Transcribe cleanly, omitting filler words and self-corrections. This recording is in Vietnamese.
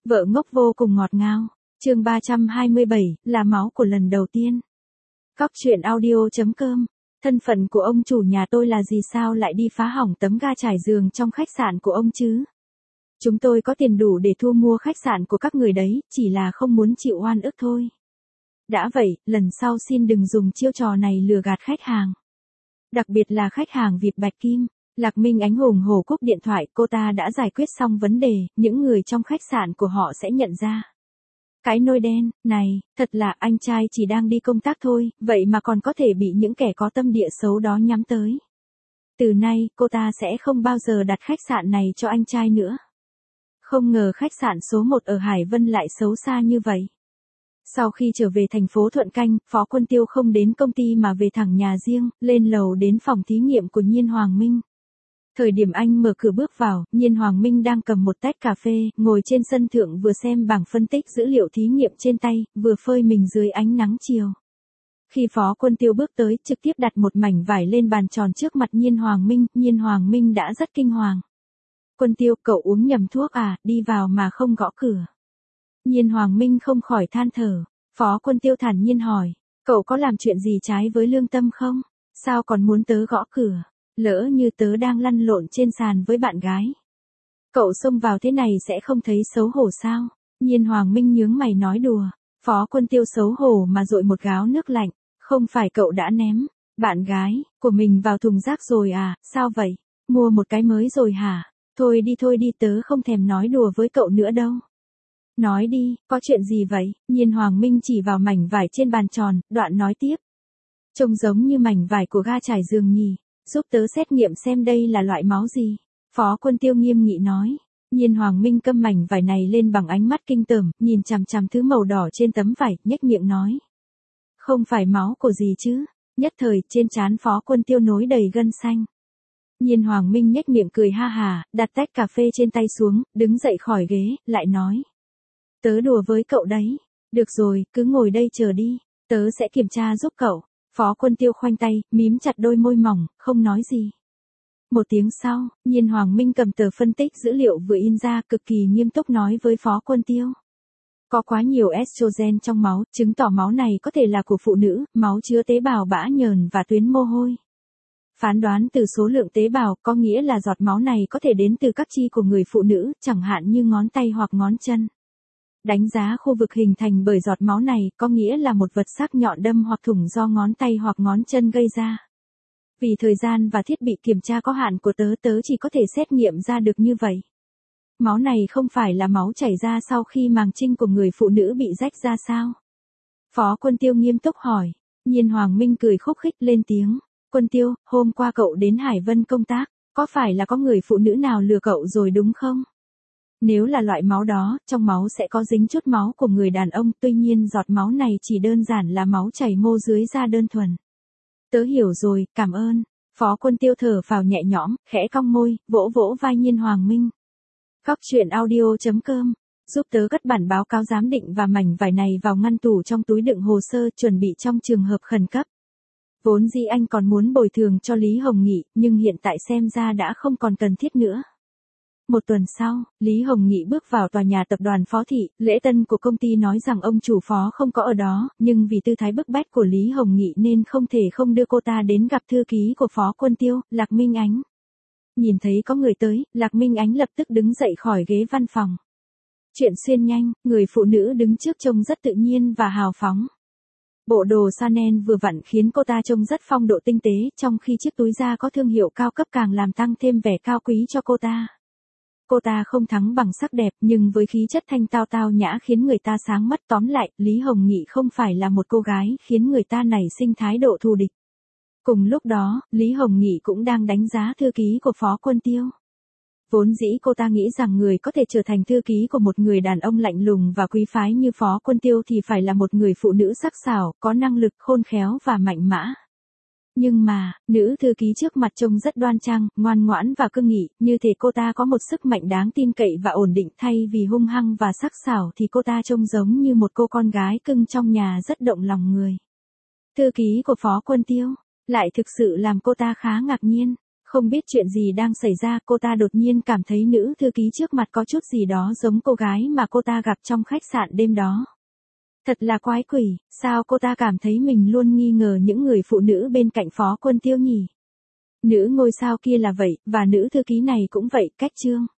Vợ ngốc vô cùng ngọt ngào. Chương 327, là máu của lần đầu tiên. Cóc truyện audio.com. Thân phận của ông chủ nhà tôi là gì, sao lại đi phá hỏng tấm ga trải giường trong khách sạn của ông chứ? Chúng tôi có tiền đủ để thu mua khách sạn của các người đấy, chỉ là không muốn chịu oan ức thôi. Đã vậy, lần sau xin đừng dùng chiêu trò này lừa gạt khách hàng. Đặc biệt là khách hàng Việt Bạch Kim. Lạc Minh Ánh hùng hổ cúp điện thoại, cô ta đã giải quyết xong vấn đề, những người trong khách sạn của họ sẽ nhận ra. Cái nôi đen, này, thật là anh trai chỉ đang đi công tác thôi, vậy mà còn có thể bị những kẻ có tâm địa xấu đó nhắm tới. Từ nay, cô ta sẽ không bao giờ đặt khách sạn này cho anh trai nữa. Không ngờ khách sạn số 1 ở Hải Vân lại xấu xa như vậy. Sau khi trở về thành phố Thuận Canh, Phó Quân Tiêu không đến công ty mà về thẳng nhà riêng, lên lầu đến phòng thí nghiệm của Nhiên Hoàng Minh. Thời điểm anh mở cửa bước vào, Nhiên Hoàng Minh đang cầm một tách cà phê, ngồi trên sân thượng vừa xem bảng phân tích dữ liệu thí nghiệm trên tay, vừa phơi mình dưới ánh nắng chiều. Khi Phó Quân Tiêu bước tới, trực tiếp đặt một mảnh vải lên bàn tròn trước mặt Nhiên Hoàng Minh đã rất kinh hoàng. Quân Tiêu, cậu uống nhầm thuốc à, đi vào mà không gõ cửa. Nhiên Hoàng Minh không khỏi than thở. Phó Quân Tiêu thản nhiên hỏi, cậu có làm chuyện gì trái với lương tâm không? Sao còn muốn tớ gõ cửa? Lỡ như tớ đang lăn lộn trên sàn với bạn gái. Cậu xông vào thế này sẽ không thấy xấu hổ sao? Nhiên Hoàng Minh nhướng mày nói đùa. Phó Quân Tiêu xấu hổ mà dội một gáo nước lạnh. Không phải cậu đã ném bạn gái của mình vào thùng rác rồi à, sao vậy? Mua một cái mới rồi hả? Thôi đi tớ không thèm nói đùa với cậu nữa đâu. Nói đi, có chuyện gì vậy? Nhiên Hoàng Minh chỉ vào mảnh vải trên bàn tròn, đoạn nói tiếp. Trông giống như mảnh vải của ga trải giường nhỉ, giúp tớ xét nghiệm xem đây là loại máu gì. Phó Quân Tiêu nghiêm nghị nói. Nhiên Hoàng Minh câm mảnh vải này lên bằng ánh mắt kinh tởm, nhìn chằm chằm thứ màu đỏ trên tấm vải, nhếch miệng nói. Không phải máu của gì chứ? Nhất thời, trên trán Phó Quân Tiêu nối đầy gân xanh. Nhiên Hoàng Minh nhếch miệng cười ha hà, đặt tách cà phê trên tay xuống, đứng dậy khỏi ghế, lại nói. Tớ đùa với cậu đấy. Được rồi, cứ ngồi đây chờ đi. Tớ sẽ kiểm tra giúp cậu. Phó Quân Tiêu khoanh tay, mím chặt đôi môi mỏng, không nói gì. Một tiếng sau, Nhiên Hoàng Minh cầm tờ phân tích dữ liệu vừa in ra, cực kỳ nghiêm túc nói với Phó Quân Tiêu. Có quá nhiều estrogen trong máu, chứng tỏ máu này có thể là của phụ nữ, máu chứa tế bào bã nhờn và tuyến mồ hôi. Phán đoán từ số lượng tế bào có nghĩa là giọt máu này có thể đến từ các chi của người phụ nữ, chẳng hạn như ngón tay hoặc ngón chân. Đánh giá khu vực hình thành bởi giọt máu này có nghĩa là một vật sắc nhọn đâm hoặc thủng do ngón tay hoặc ngón chân gây ra. Vì thời gian và thiết bị kiểm tra có hạn của tớ chỉ có thể xét nghiệm ra được như vậy. Máu này không phải là máu chảy ra sau khi màng trinh của người phụ nữ bị rách ra sao? Phó Quân Tiêu nghiêm túc hỏi. Nhiên Hoàng Minh cười khúc khích lên tiếng. Quân Tiêu, hôm qua cậu đến Hải Vân công tác, có phải là có người phụ nữ nào lừa cậu rồi đúng không? Nếu là loại máu đó, trong máu sẽ có dính chút máu của người đàn ông, tuy nhiên giọt máu này chỉ đơn giản là máu chảy mô dưới da đơn thuần. Tớ hiểu rồi, cảm ơn. Phó Quân Tiêu thở phào nhẹ nhõm, khẽ cong môi, vỗ vỗ vai Nhiên Hoàng Minh. Cóc truyện audio.com, giúp tớ cất bản báo cáo giám định và mảnh vải này vào ngăn tủ trong túi đựng hồ sơ chuẩn bị trong trường hợp khẩn cấp. Vốn dĩ anh còn muốn bồi thường cho Lý Hồng Nghị, nhưng hiện tại xem ra đã không còn cần thiết nữa. Một tuần sau, Lý Hồng Nghị bước vào tòa nhà tập đoàn Phó Thị, lễ tân của công ty nói rằng ông chủ Phó không có ở đó, nhưng vì tư thái bức bách của Lý Hồng Nghị nên không thể không đưa cô ta đến gặp thư ký của Phó Quân Tiêu, Lạc Minh Ánh. Nhìn thấy có người tới, Lạc Minh Ánh lập tức đứng dậy khỏi ghế văn phòng. Chuyện xuyên nhanh, người phụ nữ đứng trước trông rất tự nhiên và hào phóng. Bộ đồ Chanel vừa vặn khiến cô ta trông rất phong độ tinh tế, trong khi chiếc túi da có thương hiệu cao cấp càng làm tăng thêm vẻ cao quý cho cô ta. Cô ta không thắng bằng sắc đẹp, nhưng với khí chất thanh tao tao nhã khiến người ta sáng mắt. Tóm lại, Lý Hồng Nghị không phải là một cô gái khiến người ta nảy sinh thái độ thù địch. Cùng lúc đó, Lý Hồng Nghị cũng đang đánh giá thư ký của Phó Quân Tiêu. Vốn dĩ cô ta nghĩ rằng người có thể trở thành thư ký của một người đàn ông lạnh lùng và quý phái như Phó Quân Tiêu thì phải là một người phụ nữ sắc sảo, có năng lực, khôn khéo và mạnh mẽ. Nhưng mà, nữ thư ký trước mặt trông rất đoan trang, ngoan ngoãn và cương nghị, như thể cô ta có một sức mạnh đáng tin cậy và ổn định, thay vì hung hăng và sắc sảo thì cô ta trông giống như một cô con gái cưng trong nhà rất động lòng người. Thư ký của Phó Quân Tiêu lại thực sự làm cô ta khá ngạc nhiên. Không biết chuyện gì đang xảy ra, cô ta đột nhiên cảm thấy nữ thư ký trước mặt có chút gì đó giống cô gái mà cô ta gặp trong khách sạn đêm đó. Thật là quái quỷ, sao cô ta cảm thấy mình luôn nghi ngờ những người phụ nữ bên cạnh Phó Quân Tiêu nhỉ? Nữ ngôi sao kia là vậy, và nữ thư ký này cũng vậy, cách trương.